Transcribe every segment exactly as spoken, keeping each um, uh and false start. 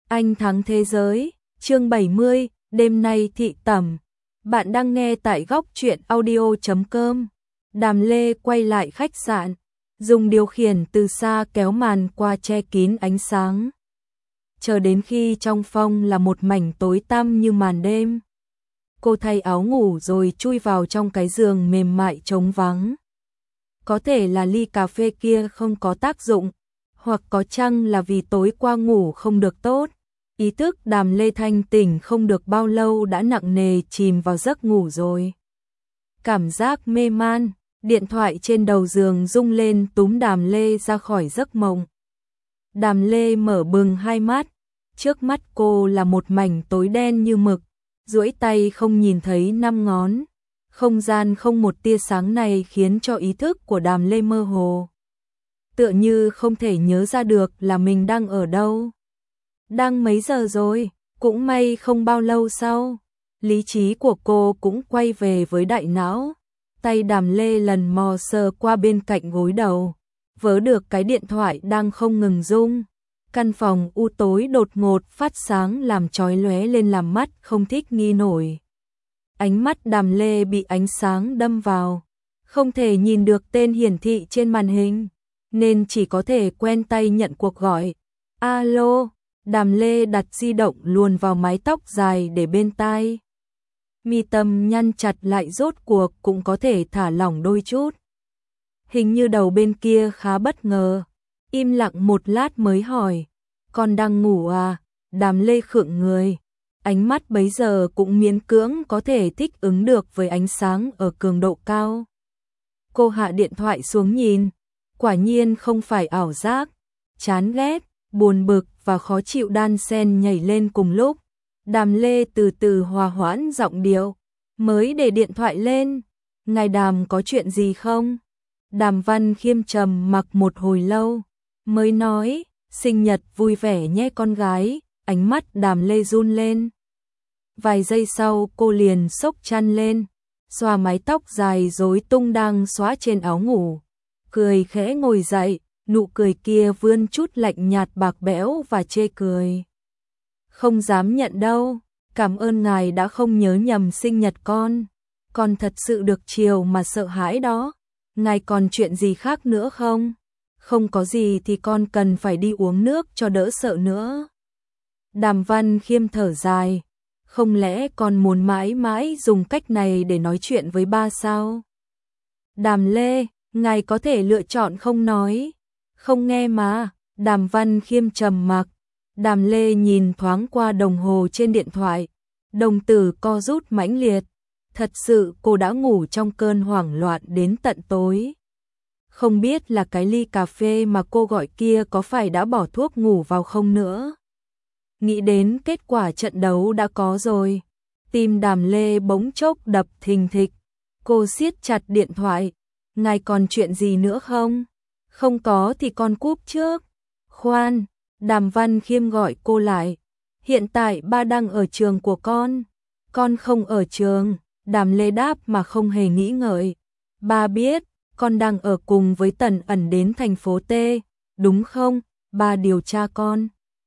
Anh thắng thế giới, chương bảy mươi, đêm nay thị tẩm. Bạn đang nghe tại góc truyện audio chấm com. Đàm Lê quay lại khách sạn, dùng điều khiển từ xa kéo màn qua che kín ánh sáng. Chờ đến khi trong phòng là một mảnh tối tăm như màn đêm. Cô thay áo ngủ rồi chui vào trong cái giường mềm mại trống vắng. Có thể là ly cà phê kia không có tác dụng, hoặc có chăng là vì tối qua ngủ không được tốt. Ý thức Đàm Lê thanh tỉnh không được bao lâu đã nặng nề chìm vào giấc ngủ rồi. Cảm giác mê man, điện thoại trên đầu giường rung lên túm Đàm Lê ra khỏi giấc mộng. Đàm Lê mở bừng hai mắt, trước mắt cô là một mảnh tối đen như mực, duỗi tay không nhìn thấy năm ngón. Không gian không một tia sáng này khiến cho ý thức của Đàm Lê mơ hồ. Tựa như không thể nhớ ra được là mình đang ở đâu. Đang mấy giờ rồi, cũng may không bao lâu sau, lý trí của cô cũng quay về với đại não. Tay Đàm Lê lần mò sờ qua bên cạnh gối đầu, vớ được cái điện thoại đang không ngừng rung. Căn phòng u tối đột ngột phát sáng làm chói lóe lên làm mắt không thích nghi nổi. Ánh mắt Đàm Lê bị ánh sáng đâm vào, không thể nhìn được tên hiển thị trên màn hình, nên chỉ có thể quen tay nhận cuộc gọi. Alo, Đàm Lê đặt di động luồn vào mái tóc dài để bên tai. Mi tâm nhăn chặt lại rốt cuộc cũng có thể thả lỏng đôi chút. Hình như đầu bên kia khá bất ngờ, im lặng một lát mới hỏi, con đang ngủ à? Đàm Lê khựng người. Ánh mắt bấy giờ cũng miễn cưỡng có thể thích ứng được với ánh sáng ở cường độ cao. Cô hạ điện thoại xuống nhìn, quả nhiên không phải ảo giác. Chán ghét, buồn bực và khó chịu đan xen nhảy lên cùng lúc. Đàm Lê từ từ hòa hoãn giọng điệu, mới để điện thoại lên. Ngài Đàm có chuyện gì không? Đàm Văn Khiêm trầm mặc một hồi lâu, mới nói, sinh nhật vui vẻ nhé con gái. Ánh mắt Đàm Lê run lên. Vài giây sau cô liền xốc chăn lên, xòa mái tóc dài rối tung đang xóa trên áo ngủ. Cười khẽ ngồi dậy, nụ cười kia vươn chút lạnh nhạt bạc bẽo và chê cười. Không dám nhận đâu, cảm ơn ngài đã không nhớ nhầm sinh nhật con. Con thật sự được chiều mà sợ hãi đó. Ngài còn chuyện gì khác nữa không? Không có gì thì con cần phải đi uống nước cho đỡ sợ nữa. Đàm Văn Khiêm thở dài, không lẽ con muốn mãi mãi dùng cách này để nói chuyện với ba sao? Đàm Lê, ngài có thể lựa chọn không nói, không nghe mà. Đàm Văn Khiêm trầm mặc. Đàm Lê nhìn thoáng qua đồng hồ trên điện thoại, đồng tử co rút mãnh liệt. Thật sự cô đã ngủ trong cơn hoảng loạn đến tận tối. Không biết là cái ly cà phê mà cô gọi kia có phải đã bỏ thuốc ngủ vào không nữa. Nghĩ đến kết quả trận đấu đã có rồi, tim Đàm Lê bỗng chốc đập thình thịch. Cô siết chặt điện thoại, ngài còn chuyện gì nữa không? Không có thì con cúp trước. Khoan, Đàm Văn Khiêm gọi cô lại. Hiện tại ba đang ở trường của con. Con không ở trường. Đàm Lê đáp mà không hề nghĩ ngợi. Ba biết, con đang ở cùng với Tần Ẩn đến thành phố T, đúng không? Ba điều tra con.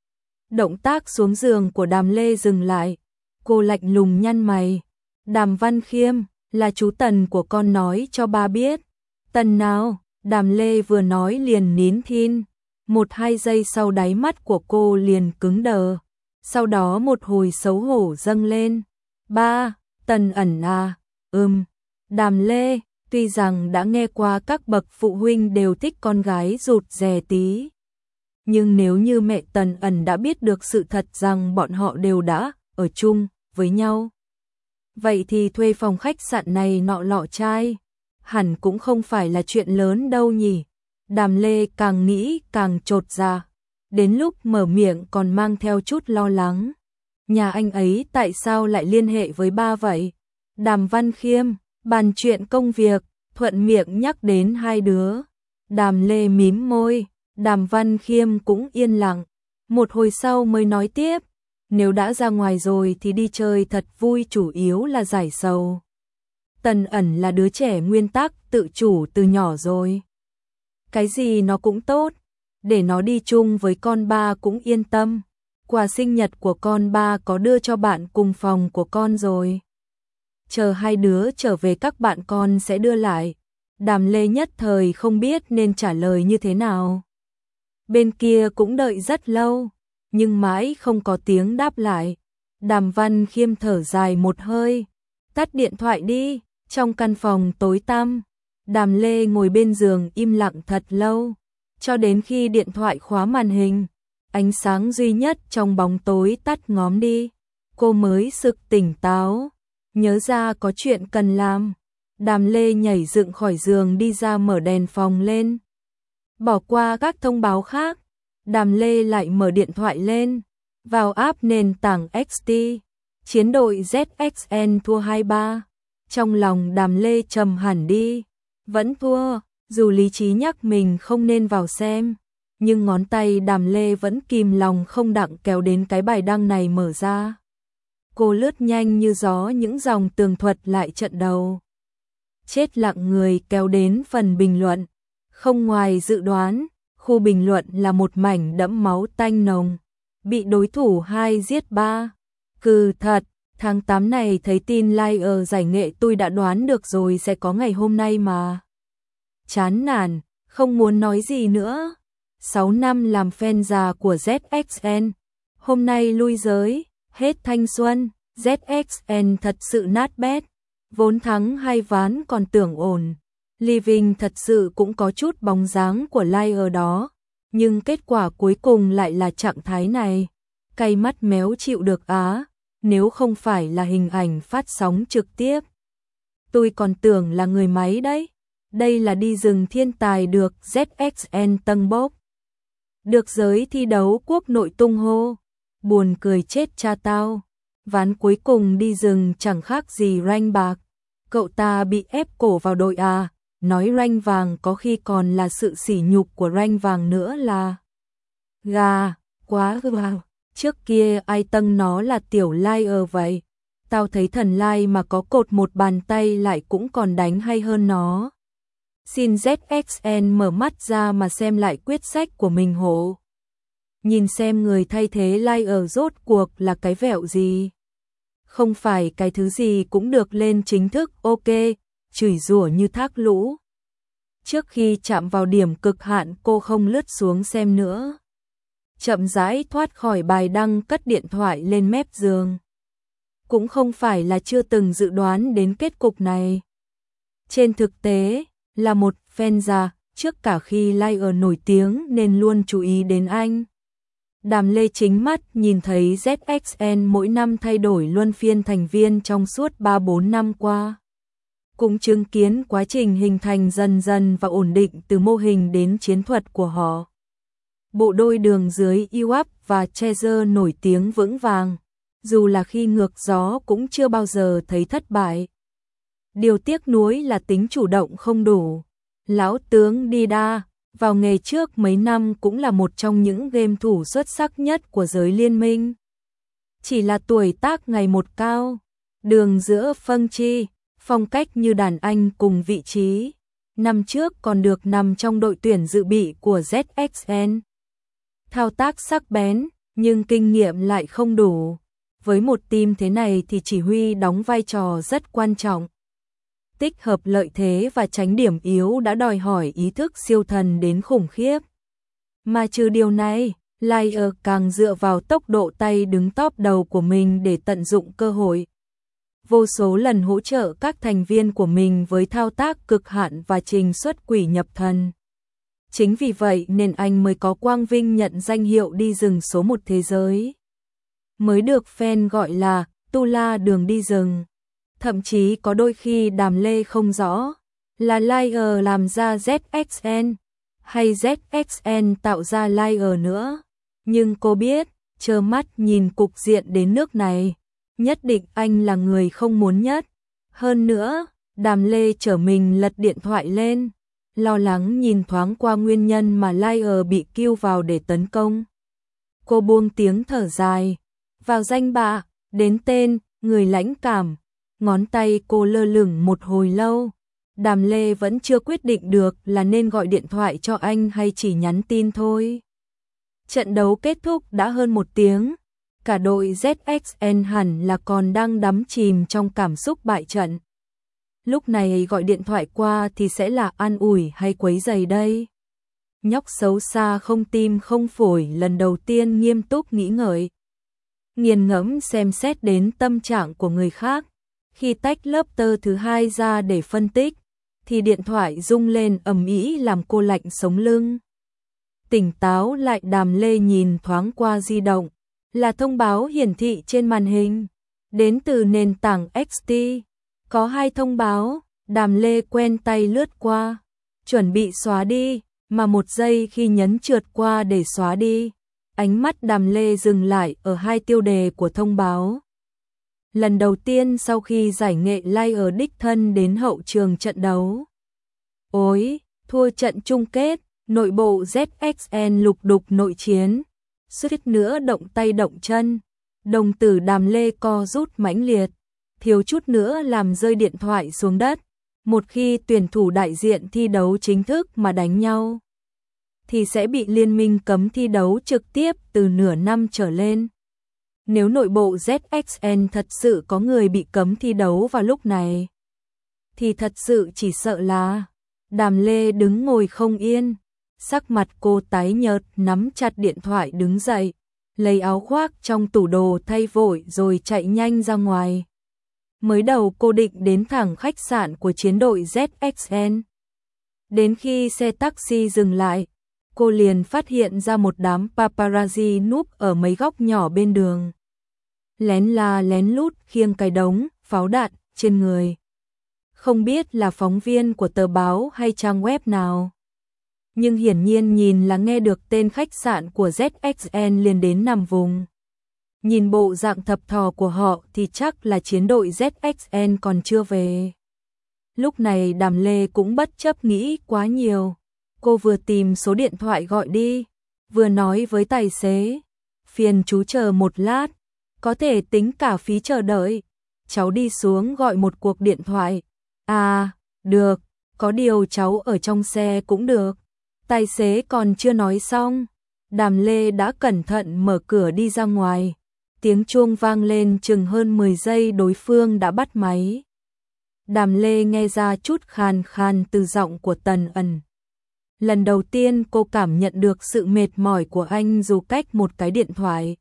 Động tác xuống giường của Đàm Lê dừng lại. Cô lạnh lùng nhăn mày. Đàm Văn Khiêm, là chú Tần của con nói cho ba biết. Tần nào? Đàm Lê vừa nói liền nín thinh. Một hai giây sau đáy mắt của cô liền cứng đờ. Sau đó một hồi xấu hổ dâng lên. Ba, Tần Ẩn à? Ừm. Đàm Lê, tuy rằng đã nghe qua các bậc phụ huynh đều thích con gái rụt rè tí. Nhưng nếu như mẹ Tần Ẩn đã biết được sự thật rằng bọn họ đều đã ở chung với nhau, vậy thì thuê phòng khách sạn này nọ lọ chai hẳn cũng không phải là chuyện lớn đâu nhỉ. Đàm Lê càng nghĩ càng chột dạ, đến lúc mở miệng còn mang theo chút lo lắng. Nhà anh ấy tại sao lại liên hệ với ba vậy? Đàm Văn Khiêm, bàn chuyện công việc, thuận miệng nhắc đến hai đứa. Đàm Lê mím môi. Đàm Văn Khiêm cũng yên lặng, một hồi sau mới nói tiếp, nếu đã ra ngoài rồi thì đi chơi thật vui, chủ yếu là giải sầu. Tần Ẩn là đứa trẻ nguyên tắc tự chủ từ nhỏ rồi. Cái gì nó cũng tốt, để nó đi chung với con ba cũng yên tâm. quà sinh nhật của con ba có đưa cho bạn cùng phòng của con rồi. Chờ hai đứa trở về các bạn con sẽ đưa lại. Đàm Lê nhất thời không biết nên trả lời như thế nào. Bên kia cũng đợi rất lâu, nhưng mãi không có tiếng đáp lại. Đàm Văn Khiêm thở dài một hơi, tắt điện thoại đi. Trong căn phòng tối tăm, Đàm Lê ngồi bên giường im lặng thật lâu, cho đến khi điện thoại khóa màn hình, ánh sáng duy nhất trong bóng tối tắt ngóm đi, cô mới sực tỉnh táo, nhớ ra có chuyện cần làm. Đàm Lê nhảy dựng khỏi giường đi ra mở đèn phòng lên. Bỏ qua các thông báo khác, Đàm Lê lại mở điện thoại lên, vào app nền tảng ích tê, chiến đội Z X N thua hai ba. Trong lòng Đàm Lê trầm hẳn đi, vẫn thua, dù lý trí nhắc mình không nên vào xem, nhưng ngón tay Đàm Lê vẫn kìm lòng không đặng kéo đến cái bài đăng này mở ra. Cô lướt nhanh như gió những dòng tường thuật lại trận đầu. Chết lặng người kéo đến phần bình luận, không ngoài dự đoán, khu bình luận là một mảnh đẫm máu tanh nồng, bị đối thủ hai giết ba. Cừ thật, tháng tám này thấy tin like ở giải nghệ tôi đã đoán được rồi sẽ có ngày hôm nay mà. Chán nản, không muốn nói gì nữa. sáu năm làm fan già của Z X N, hôm nay lui giới, hết thanh xuân. Z X N thật sự nát bét, vốn thắng hai ván còn tưởng ổn. Living thật sự cũng có chút bóng dáng của like ở đó, nhưng kết quả cuối cùng lại là trạng thái này. Cay mắt méo chịu được á, nếu không phải là hình ảnh phát sóng trực tiếp. Tôi còn tưởng là người máy đấy. Đây là đi rừng thiên tài được Z X N tâng bốc. Được giới thi đấu quốc nội tung hô. Buồn cười chết cha tao. Ván cuối cùng đi rừng chẳng khác gì rank bạc. Cậu ta bị ép cổ vào đội à. Nói rank vàng có khi còn là sự sỉ nhục của rank vàng nữa là. Gà, quá vào. Trước kia ai tâng nó là tiểu liar vậy. Tao thấy thần lai mà có cột một bàn tay lại cũng còn đánh hay hơn nó. Xin Z X N mở mắt ra mà xem lại quyết sách của mình hộ. Nhìn xem người thay thế liar rốt cuộc là cái vẹo gì. Không phải cái thứ gì cũng được lên chính thức ok, chửi rủa như thác lũ. Trước khi chạm vào điểm cực hạn cô không lướt xuống xem nữa. Chậm rãi thoát khỏi bài đăng cất điện thoại lên mép giường. Cũng không phải là chưa từng dự đoán đến kết cục này. Trên thực tế, là một fan già, trước cả khi liar nổi tiếng nên luôn chú ý đến anh. Đàm Lê chính mắt nhìn thấy Z X N mỗi năm thay đổi luân phiên thành viên trong suốt ba bốn năm qua. Cũng chứng kiến quá trình hình thành dần dần và ổn định từ mô hình đến chiến thuật của họ. Bộ đôi đường dưới i vê a pê và Treasure nổi tiếng vững vàng, dù là khi ngược gió cũng chưa bao giờ thấy thất bại. Điều tiếc nuối là tính chủ động không đủ. Lão tướng Dida, vào nghề trước mấy năm cũng là một trong những game thủ xuất sắc nhất của giới liên minh. Chỉ là tuổi tác ngày một cao, đường giữa phân chi, phong cách như đàn anh cùng vị trí. Năm trước còn được nằm trong đội tuyển dự bị của Z X N. Thao tác sắc bén, nhưng kinh nghiệm lại không đủ. Với một team thế này thì chỉ huy đóng vai trò rất quan trọng. Tích hợp lợi thế và tránh điểm yếu đã đòi hỏi ý thức siêu thần đến khủng khiếp. Mà trừ điều này, liar càng dựa vào tốc độ tay đứng top đầu của mình để tận dụng cơ hội. Vô số lần hỗ trợ các thành viên của mình với thao tác cực hạn và trình xuất quỷ nhập thần. Chính vì vậy nên anh mới có quang vinh nhận danh hiệu đi rừng số một thế giới. Mới được fan gọi là Tu La đường đi rừng. Thậm chí có đôi khi Đàm Lê không rõ là liar làm ra Z X N hay Z X N tạo ra liar nữa. Nhưng cô biết, trơ mắt nhìn cục diện đến nước này, nhất định anh là người không muốn nhất. Hơn nữa, Đàm Lê trở mình lật điện thoại lên, lo lắng nhìn thoáng qua nguyên nhân mà liar bị kêu vào để tấn công. Cô buông tiếng thở dài, vào danh bạ, đến tên, người lãnh cảm. Ngón tay cô lơ lửng một hồi lâu. Đàm Lê vẫn chưa quyết định được là nên gọi điện thoại cho anh hay chỉ nhắn tin thôi. Trận đấu kết thúc đã hơn một tiếng, cả đội Z X N hẳn là còn đang đắm chìm trong cảm xúc bại trận. Lúc này gọi điện thoại qua thì sẽ là an ủi hay quấy rầy đây? Nhóc xấu xa không tim không phổi lần đầu tiên nghiêm túc nghĩ ngợi. Nghiền ngẫm xem xét đến tâm trạng của người khác. Khi tách lớp tơ thứ hai ra để phân tích, thì điện thoại rung lên ầm ĩ làm cô lạnh sống lưng. Tỉnh táo lại, Đàm Lê nhìn thoáng qua di động, là thông báo hiển thị trên màn hình, đến từ nền tảng X T. Có hai thông báo, Đàm Lê quen tay lướt qua, chuẩn bị xóa đi, mà một giây khi nhấn trượt qua để xóa đi, ánh mắt Đàm Lê dừng lại ở hai tiêu đề của thông báo. Lần đầu tiên sau khi giải nghệ Lai ở đích thân đến hậu trường trận đấu. Ối, thua trận chung kết, nội bộ Z X N lục đục nội chiến, suýt nữa động tay động chân, đồng tử Đàm Lê co rút mãnh liệt, thiếu chút nữa làm rơi điện thoại xuống đất. Một khi tuyển thủ đại diện thi đấu chính thức mà đánh nhau, thì sẽ bị liên minh cấm thi đấu trực tiếp từ nửa năm trở lên. Nếu nội bộ Z X N thật sự có người bị cấm thi đấu vào lúc này, thì thật sự chỉ sợ là Đàm Lê đứng ngồi không yên, sắc mặt cô tái nhợt, nắm chặt điện thoại đứng dậy, lấy áo khoác trong tủ đồ thay vội rồi chạy nhanh ra ngoài. Mới đầu cô định đến thẳng khách sạn của chiến đội Z X N. Đến khi xe taxi dừng lại, cô liền phát hiện ra một đám paparazzi núp ở mấy góc nhỏ bên đường. Lén la lén lút khiêng cái đống pháo đạn trên người. Không biết là phóng viên của tờ báo hay trang web nào. Nhưng hiển nhiên nhìn là nghe được tên khách sạn của Z X N liền đến nằm vùng. Nhìn bộ dạng thập thò của họ thì chắc là chiến đội Z X N còn chưa về. Lúc này Đàm Lê cũng bất chấp nghĩ quá nhiều. Cô vừa tìm số điện thoại gọi đi, vừa nói với tài xế, phiền chú chờ một lát, có thể tính cả phí chờ đợi. Cháu đi xuống gọi một cuộc điện thoại. À, được, có điều cháu ở trong xe cũng được. Tài xế còn chưa nói xong, Đàm Lê đã cẩn thận mở cửa đi ra ngoài. Tiếng chuông vang lên chừng hơn mười giây đối phương đã bắt máy. Đàm Lê nghe ra chút khàn khàn từ giọng của Tần Ẩn. Lần đầu tiên cô cảm nhận được sự mệt mỏi của anh dù cách một cái điện thoại.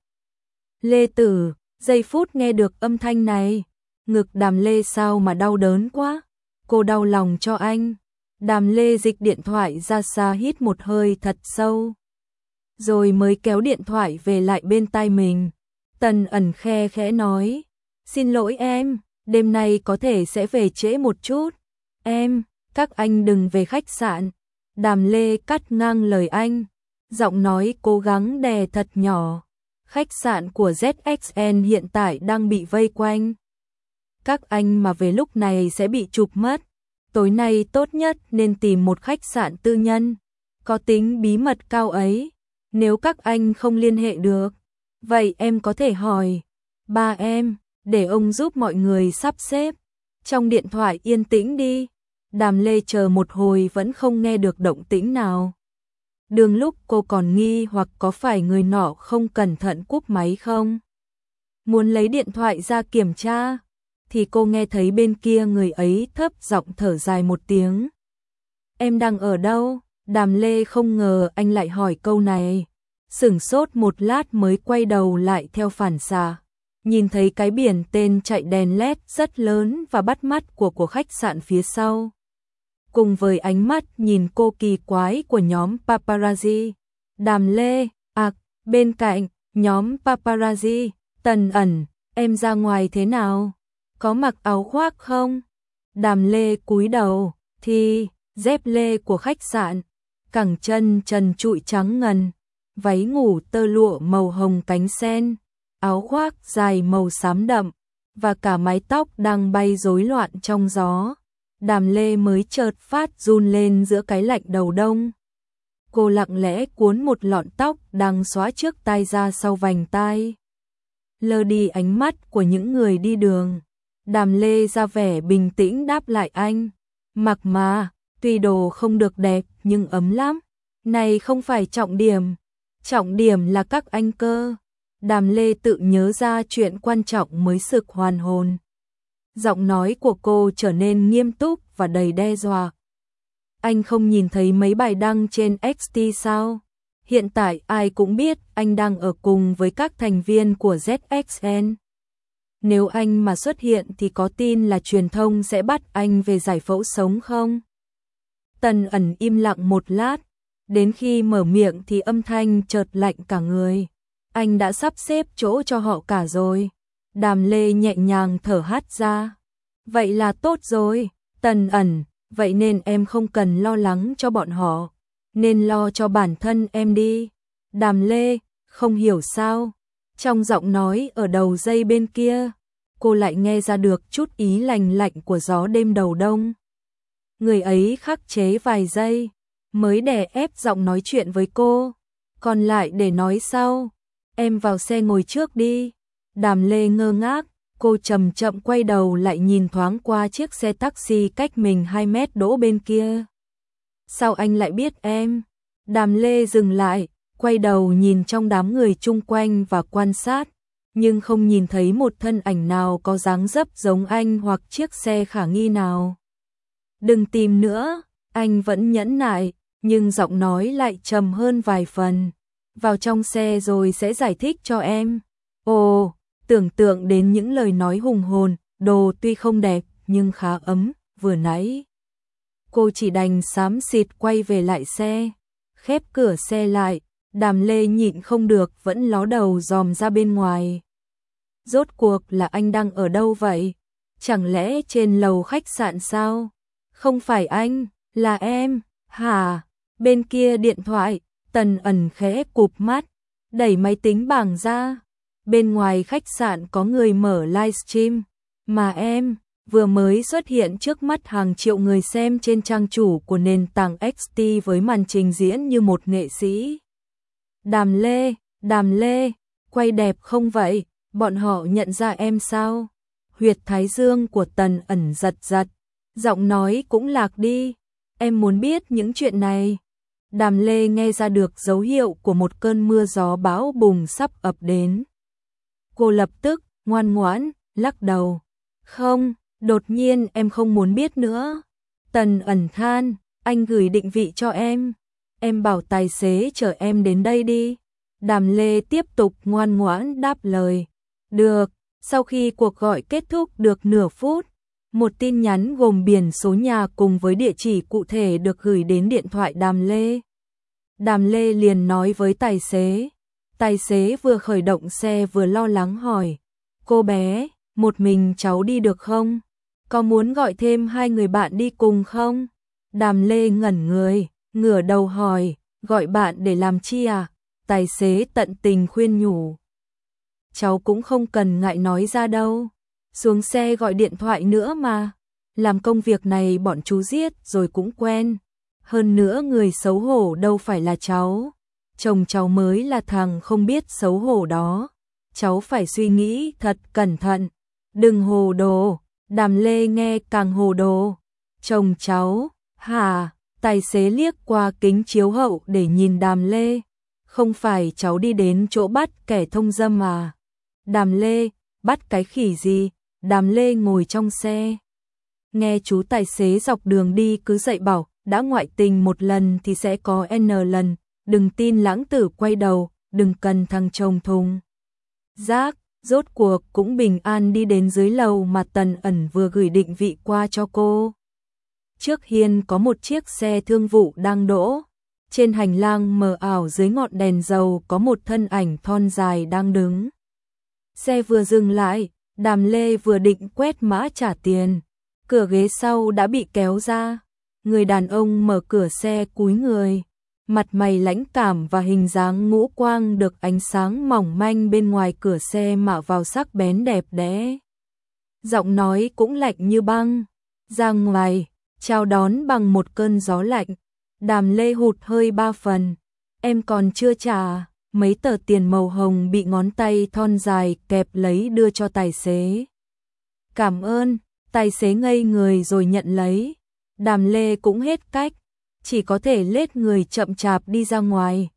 Lê Tử, giây phút nghe được âm thanh này, ngực Đàm Lê sao mà đau đớn quá. Cô đau lòng cho anh. Đàm Lê dịch điện thoại ra xa hít một hơi thật sâu, rồi mới kéo điện thoại về lại bên tai mình. Tần Ẩn khe khẽ nói, xin lỗi em, đêm nay có thể sẽ về trễ một chút. Em, các anh đừng về khách sạn. Đàm Lê cắt ngang lời anh, giọng nói cố gắng đè thật nhỏ. Khách sạn của Z X N hiện tại đang bị vây quanh. Các anh mà về lúc này sẽ bị chụp mất. Tối nay tốt nhất nên tìm một khách sạn tư nhân, có tính bí mật cao ấy. Nếu các anh không liên hệ được, vậy em có thể hỏi ba em, để ông giúp mọi người sắp xếp. Trong điện thoại yên tĩnh đi. Đàm Lê chờ một hồi vẫn không nghe được động tĩnh nào. Đường lúc cô còn nghi hoặc có phải người nọ không cẩn thận cúp máy không. Muốn lấy điện thoại ra kiểm tra, thì cô nghe thấy bên kia người ấy thấp giọng thở dài một tiếng. Em đang ở đâu? Đàm Lê không ngờ anh lại hỏi câu này. Sửng sốt một lát mới quay đầu lại theo phản xạ. Nhìn thấy cái biển tên chạy đèn led rất lớn và bắt mắt của của khách sạn phía sau. Cùng với ánh mắt nhìn cô kỳ quái của nhóm paparazzi. Đàm Lê, à, bên cạnh, nhóm paparazzi, Tần Ẩn, em ra ngoài thế nào? Có mặc áo khoác không? Đàm Lê cúi đầu, thì, dép lê của khách sạn, cẳng chân trần trụi trắng ngần, váy ngủ tơ lụa màu hồng cánh sen, áo khoác dài màu xám đậm, và cả mái tóc đang bay rối loạn trong gió. Đàm Lê mới chợt phát run lên giữa cái lạnh đầu đông. Cô lặng lẽ cuốn một lọn tóc đang xóa trước tai ra sau vành tai. Lơ đi ánh mắt của những người đi đường. Đàm Lê ra vẻ bình tĩnh đáp lại anh. Mặc mà, tuy đồ không được đẹp nhưng ấm lắm. Này không phải trọng điểm. Trọng điểm là các anh cơ. Đàm Lê tự nhớ ra chuyện quan trọng mới sực hoàn hồn. Giọng nói của cô trở nên nghiêm túc và đầy đe dọa. Anh không nhìn thấy mấy bài đăng trên ích tê sao? Hiện tại ai cũng biết anh đang ở cùng với các thành viên của Z X N. Nếu anh mà xuất hiện thì có tin là truyền thông sẽ bắt anh về giải phẫu sống không? Tần Ẩn im lặng một lát, đến khi mở miệng thì âm thanh chợt lạnh cả người. Anh đã sắp xếp chỗ cho họ cả rồi. Đàm Lê nhẹ nhàng thở hắt ra. Vậy là tốt rồi, Tần Ẩn, vậy nên em không cần lo lắng cho bọn họ, nên lo cho bản thân em đi. Đàm Lê, không hiểu sao, trong giọng nói ở đầu dây bên kia, cô lại nghe ra được chút ý lành lạnh của gió đêm đầu đông. Người ấy khắc chế vài giây, mới đè ép giọng nói chuyện với cô, còn lại để nói sau. Em vào xe ngồi trước đi. Đàm Lê ngơ ngác, cô chậm chậm quay đầu lại nhìn thoáng qua chiếc xe taxi cách mình hai mét đỗ bên kia. Sao anh lại biết em? Đàm Lê dừng lại, quay đầu nhìn trong đám người chung quanh và quan sát, nhưng không nhìn thấy một thân ảnh nào có dáng dấp giống anh hoặc chiếc xe khả nghi nào. Đừng tìm nữa, anh vẫn nhẫn nại, nhưng giọng nói lại trầm hơn vài phần. Vào trong xe rồi sẽ giải thích cho em. Ồ, tưởng tượng đến những lời nói hùng hồn, đồ tuy không đẹp nhưng khá ấm, vừa nãy. Cô chỉ đành xám xịt quay về lại xe, khép cửa xe lại. Đàm Lê nhịn không được vẫn ló đầu dòm ra bên ngoài. Rốt cuộc là anh đang ở đâu vậy? Chẳng lẽ trên lầu khách sạn sao? Không phải anh, là em. Hả? Bên kia điện thoại, Tần Ẩn khẽ cụp mắt, đẩy máy tính bảng ra. Bên ngoài khách sạn có người mở livestream, mà em vừa mới xuất hiện trước mắt hàng triệu người xem trên trang chủ của nền tảng ích tê với màn trình diễn như một nghệ sĩ. Đàm Lê, Đàm Lê, quay đẹp không vậy? Bọn họ nhận ra em sao? Huyệt thái dương của Tần Ẩn giật giật, giọng nói cũng lạc đi. Em muốn biết những chuyện này. Đàm Lê nghe ra được dấu hiệu của một cơn mưa gió bão bùng sắp ập đến. Cô lập tức ngoan ngoãn lắc đầu. Không, đột nhiên em không muốn biết nữa. Tần Ẩn than, anh gửi định vị cho em. Em bảo tài xế chở em đến đây đi. Đàm Lê tiếp tục ngoan ngoãn đáp lời. Được. Sau khi cuộc gọi kết thúc được nửa phút, một tin nhắn gồm biển số nhà cùng với địa chỉ cụ thể được gửi đến điện thoại Đàm Lê. Đàm Lê liền nói với tài xế. Tài xế vừa khởi động xe vừa lo lắng hỏi. Cô bé, một mình cháu đi được không? Có muốn gọi thêm hai người bạn đi cùng không? Đàm Lê ngẩn người, ngửa đầu hỏi. Gọi bạn để làm chi à? Tài xế tận tình khuyên nhủ. Cháu cũng không cần ngại nói ra đâu. Xuống xe gọi điện thoại nữa mà. Làm công việc này bọn chú giết rồi cũng quen. Hơn nữa người xấu hổ đâu phải là cháu. Chồng cháu mới là thằng không biết xấu hổ đó. Cháu phải suy nghĩ thật cẩn thận. Đừng hồ đồ. Đàm Lê nghe càng hồ đồ. Chồng cháu, hả? Tài xế liếc qua kính chiếu hậu để nhìn Đàm Lê. Không phải cháu đi đến chỗ bắt kẻ thông dâm à? Đàm Lê, bắt cái khỉ gì? Đàm Lê ngồi trong xe. Nghe chú tài xế dọc đường đi cứ dạy bảo, đã ngoại tình một lần thì sẽ có N lần, đừng tin lãng tử quay đầu, đừng cần thằng chồng thùng. Giác, rốt cuộc cũng bình an đi đến dưới lầu mà Tần Ẩn vừa gửi định vị qua cho cô. Trước hiên có một chiếc xe thương vụ đang đỗ. Trên hành lang mờ ảo dưới ngọn đèn dầu có một thân ảnh thon dài đang đứng. Xe vừa dừng lại, Đàm Lê vừa định quét mã trả tiền. Cửa ghế sau đã bị kéo ra. Người đàn ông mở cửa xe cúi người. Mặt mày lãnh cảm và hình dáng ngũ quang được ánh sáng mỏng manh bên ngoài cửa xe mạ vào sắc bén đẹp đẽ. Giọng nói cũng lạnh như băng. Ra ngoài, chào đón bằng một cơn gió lạnh. Đàm Lê hụt hơi ba phần. Em còn chưa trả. Mấy tờ tiền màu hồng bị ngón tay thon dài kẹp lấy đưa cho tài xế. Cảm ơn. Tài xế ngây người rồi nhận lấy. Đàm Lê cũng hết cách, chỉ có thể lết người chậm chạp đi ra ngoài.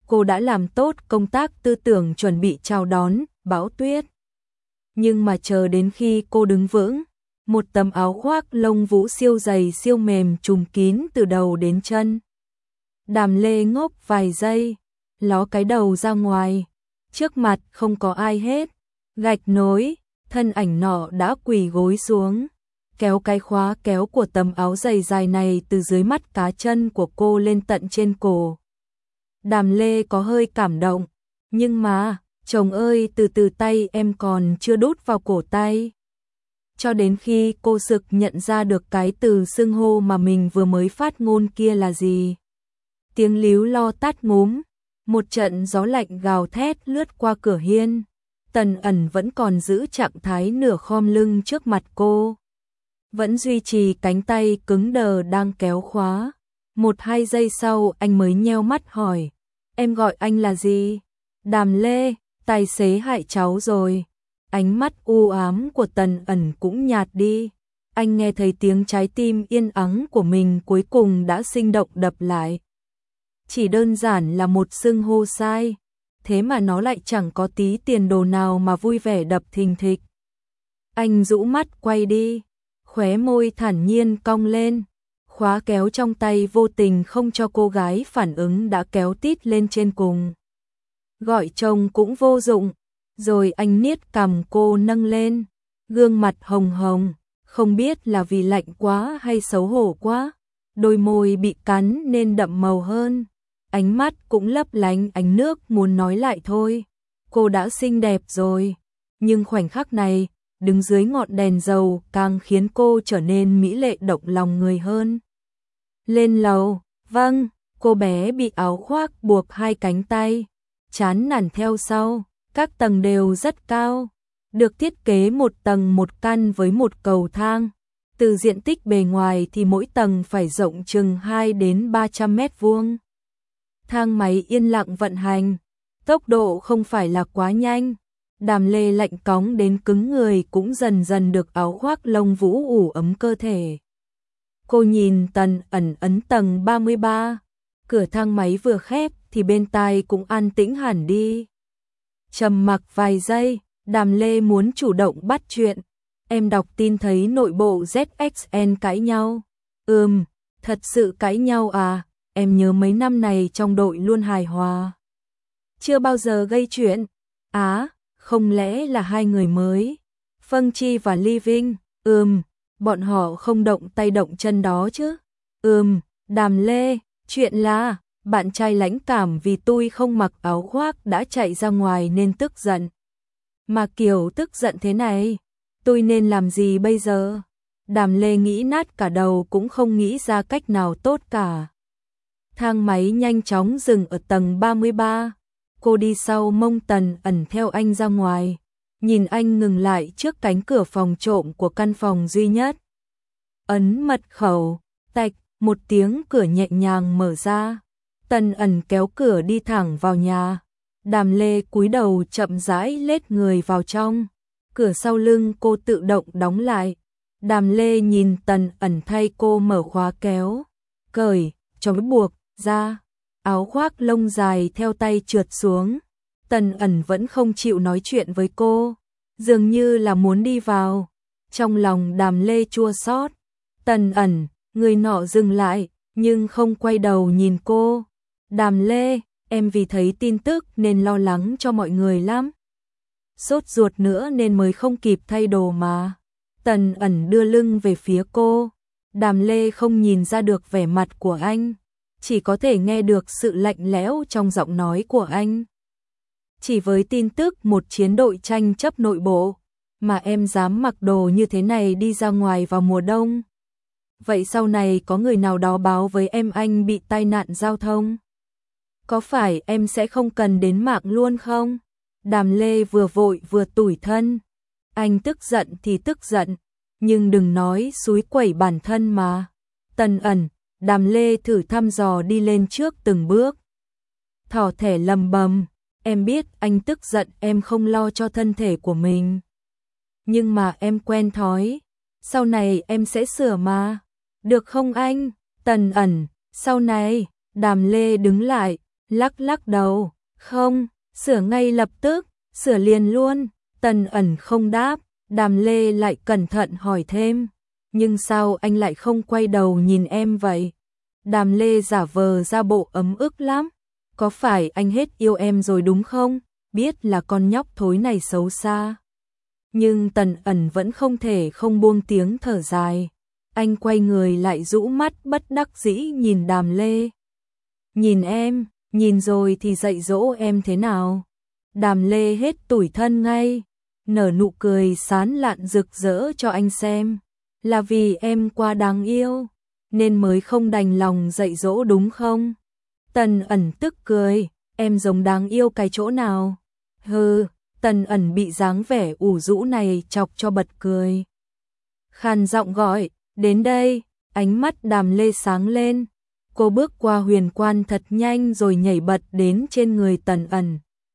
cô đã làm tốt công tác tư tưởng chuẩn bị chào đón bão tuyết. Nhưng mà chờ đến khi cô đứng vững, một tấm áo khoác lông vũ siêu dày siêu mềm trùm kín từ đầu đến chân. Đàm Lê ngốc vài giây, ló cái đầu ra ngoài, trước mặt không có ai hết, gạch nối, thân ảnh nọ đã quỳ gối xuống, kéo cái khóa kéo của tấm áo dày dài này từ dưới mắt cá chân của cô lên tận trên cổ. Đàm Lê có hơi cảm động, nhưng mà, chồng ơi, từ từ, tay em còn chưa đút vào cổ tay. Cho đến khi cô sực nhận ra được cái từ xưng hô mà mình vừa mới phát ngôn kia là gì. Tiếng líu lo tắt ngúm, một trận gió lạnh gào thét lướt qua cửa hiên. Tần Ẩn vẫn còn giữ trạng thái nửa khom lưng trước mặt cô, vẫn duy trì cánh tay cứng đờ đang kéo khóa. Một hai giây sau anh mới nheo mắt hỏi, em gọi anh là gì? Đàm Lê, tài xế hại cháu rồi. Ánh mắt u ám của Tần Ẩn cũng nhạt đi. Anh nghe thấy tiếng trái tim yên ắng của mình cuối cùng đã sinh động đập lại. Chỉ đơn giản là một xưng hô sai, thế mà nó lại chẳng có tí tiền đồ nào mà vui vẻ đập thình thịch. Anh rũ mắt quay đi, khóe môi thản nhiên cong lên, khóa kéo trong tay vô tình không cho cô gái phản ứng đã kéo tít lên trên cùng. Gọi chồng cũng vô dụng, rồi anh niết cằm cô nâng lên, gương mặt hồng hồng, không biết là vì lạnh quá hay xấu hổ quá, đôi môi bị cắn nên đậm màu hơn. Ánh mắt cũng lấp lánh ánh nước muốn nói lại thôi, cô đã xinh đẹp rồi, nhưng khoảnh khắc này, đứng dưới ngọn đèn dầu càng khiến cô trở nên mỹ lệ động lòng người hơn. Lên lầu, vâng, cô bé bị áo khoác buộc hai cánh tay, chán nản theo sau, các tầng đều rất cao, được thiết kế một tầng một căn với một cầu thang. Từ diện tích bề ngoài thì mỗi tầng phải rộng chừng hai đến ba trăm mét vuông. Thang máy yên lặng vận hành, tốc độ không phải là quá nhanh. Đàm Lê lạnh cóng đến cứng người cũng dần dần được áo khoác lông vũ ủ ấm cơ thể. Cô nhìn Tần Ẩn ấn tầng ba mươi ba, cửa thang máy vừa khép thì bên tai cũng an tĩnh hẳn đi. Trầm mặc vài giây, Đàm Lê muốn chủ động bắt chuyện. Em đọc tin thấy nội bộ Z X N cãi nhau. Ừm, thật sự cãi nhau à? Em nhớ mấy năm này trong đội luôn hài hòa, chưa bao giờ gây chuyện. Á, không lẽ là hai người mới, Phân Chi và Ly Vinh? Ừm, bọn họ không động tay động chân đó chứ? Ừm, Đàm Lê, chuyện là bạn trai lãnh cảm vì tôi không mặc áo khoác đã chạy ra ngoài nên tức giận. Mà kiểu tức giận thế này, tôi nên làm gì bây giờ? Đàm Lê nghĩ nát cả đầu cũng không nghĩ ra cách nào tốt cả. Thang máy nhanh chóng dừng ở tầng ba mươi ba. Cô đi sau mông Tần Ẩn theo anh ra ngoài, nhìn anh ngừng lại trước cánh cửa phòng trộm của căn phòng duy nhất. Ấn mật khẩu, tạch, một tiếng cửa nhẹ nhàng mở ra. Tần Ẩn kéo cửa đi thẳng vào nhà. Đàm Lê cúi đầu chậm rãi lết người vào trong. Cửa sau lưng cô tự động đóng lại. Đàm Lê nhìn Tần Ẩn thay cô mở khóa kéo, cởi, trói buộc ra. Áo khoác lông dài theo tay trượt xuống. Tần Ẩn vẫn không chịu nói chuyện với cô, dường như là muốn đi vào. Trong lòng Đàm Lê chua xót. Tần Ẩn, người nọ dừng lại, nhưng không quay đầu nhìn cô. Đàm Lê, em vì thấy tin tức nên lo lắng cho mọi người lắm. Sốt ruột nữa nên mới không kịp thay đồ mà. Tần Ẩn đưa lưng về phía cô. Đàm Lê không nhìn ra được vẻ mặt của anh, chỉ có thể nghe được sự lạnh lẽo trong giọng nói của anh. Chỉ với tin tức một chiến đội tranh chấp nội bộ, mà em dám mặc đồ như thế này đi ra ngoài vào mùa đông. Vậy sau này có người nào đó báo với em anh bị tai nạn giao thông, có phải em sẽ không cần đến mạng luôn không? Đàm Lê vừa vội vừa tủi thân. Anh tức giận thì tức giận, nhưng đừng nói xúi quẩy bản thân mà. Tần Ẩn, Đàm Lê thử thăm dò đi lên trước từng bước. Thỏ thẻ lầm bầm, em biết anh tức giận em không lo cho thân thể của mình. Nhưng mà em quen thói, sau này em sẽ sửa mà. Được không anh? Tần Ẩn, sau này, Đàm Lê đứng lại, lắc lắc đầu, không, sửa ngay lập tức, sửa liền luôn. Tần Ẩn không đáp, Đàm Lê lại cẩn thận hỏi thêm, nhưng sao anh lại không quay đầu nhìn em vậy? Đàm Lê giả vờ ra bộ ấm ức lắm, có phải anh hết yêu em rồi đúng không? Biết là con nhóc thối này xấu xa. Nhưng Tần Ẩn vẫn không thể không buông tiếng thở dài. Anh quay người lại rũ mắt bất đắc dĩ nhìn Đàm Lê. Nhìn em, nhìn rồi thì dạy dỗ em thế nào? Đàm Lê hết tủi thân ngay, nở nụ cười sán lạn rực rỡ cho anh xem. Là vì em quá đáng yêu, nên mới không đành lòng dạy dỗ đúng không? Tần Ẩn tức cười, em giống đáng yêu cái chỗ nào? Hừ, Tần Ẩn bị dáng vẻ ủ rũ này chọc cho bật cười. Khàn giọng gọi, đến đây, ánh mắt Đàm Lê sáng lên. Cô bước qua Huyền Quan thật nhanh rồi nhảy bật đến trên người Tần Ẩn.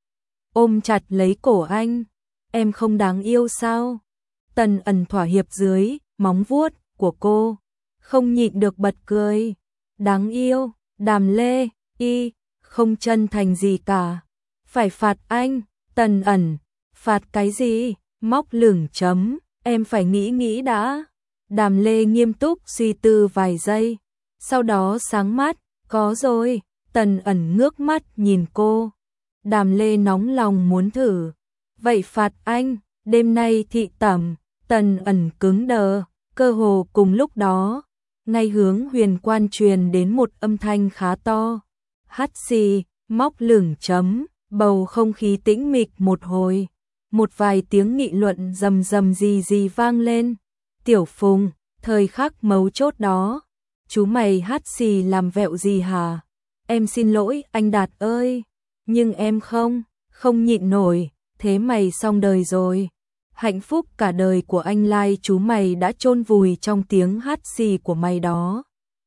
Ôm chặt lấy cổ anh, em không đáng yêu sao? Tần Ẩn thỏa hiệp dưới móng vuốt của cô, không nhịn được bật cười. Đáng yêu, Đàm Lê, y, không chân thành gì cả. Phải phạt anh, Tần Ẩn, phạt cái gì? Móc lửng chấm, em phải nghĩ nghĩ đã. Đàm Lê nghiêm túc suy tư vài giây, sau đó sáng mắt, có rồi. Tần Ẩn ngước mắt nhìn cô. Đàm Lê nóng lòng muốn thử. Vậy phạt anh, đêm nay thị tẩm. Tần Ẩn cứng đờ, cơ hồ cùng lúc đó, ngay hướng Huyền Quan truyền đến một âm thanh khá to. Hắt xì, móc lửng chấm, bầu không khí tĩnh mịch một hồi. Một vài tiếng nghị luận rầm rầm gì gì vang lên. Tiểu Phùng, thời khắc mấu chốt đó, chú mày hắt xì làm vẹo gì hả? Em xin lỗi anh Đạt ơi, nhưng em không, không nhịn nổi, thế mày xong đời rồi. Hạnh phúc cả đời của anh Lai chú mày đã chôn vùi trong tiếng hắt xì của mày đó.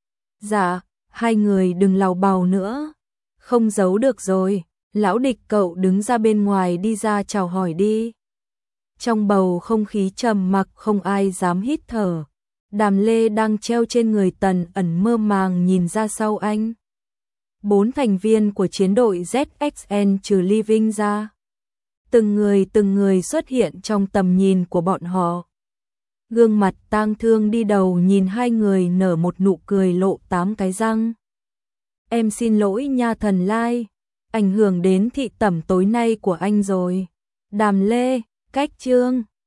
Dạ, hai người đừng làu bàu nữa. Không giấu được rồi, lão Địch cậu đứng ra bên ngoài đi ra chào hỏi đi. Trong bầu không khí trầm mặc không ai dám hít thở. Đàm Lê đang treo trên người Tần Ẩn mơ màng nhìn ra sau anh. Bốn thành viên của chiến đội Z X N trừ Living ra. Từng người từng người xuất hiện trong tầm nhìn của bọn họ. Gương mặt tang thương đi đầu nhìn hai người nở một nụ cười lộ tám cái răng. Em xin lỗi nha thần Lai, ảnh hưởng đến thị tẩm tối nay của anh rồi. Đàm Lê, cách chương.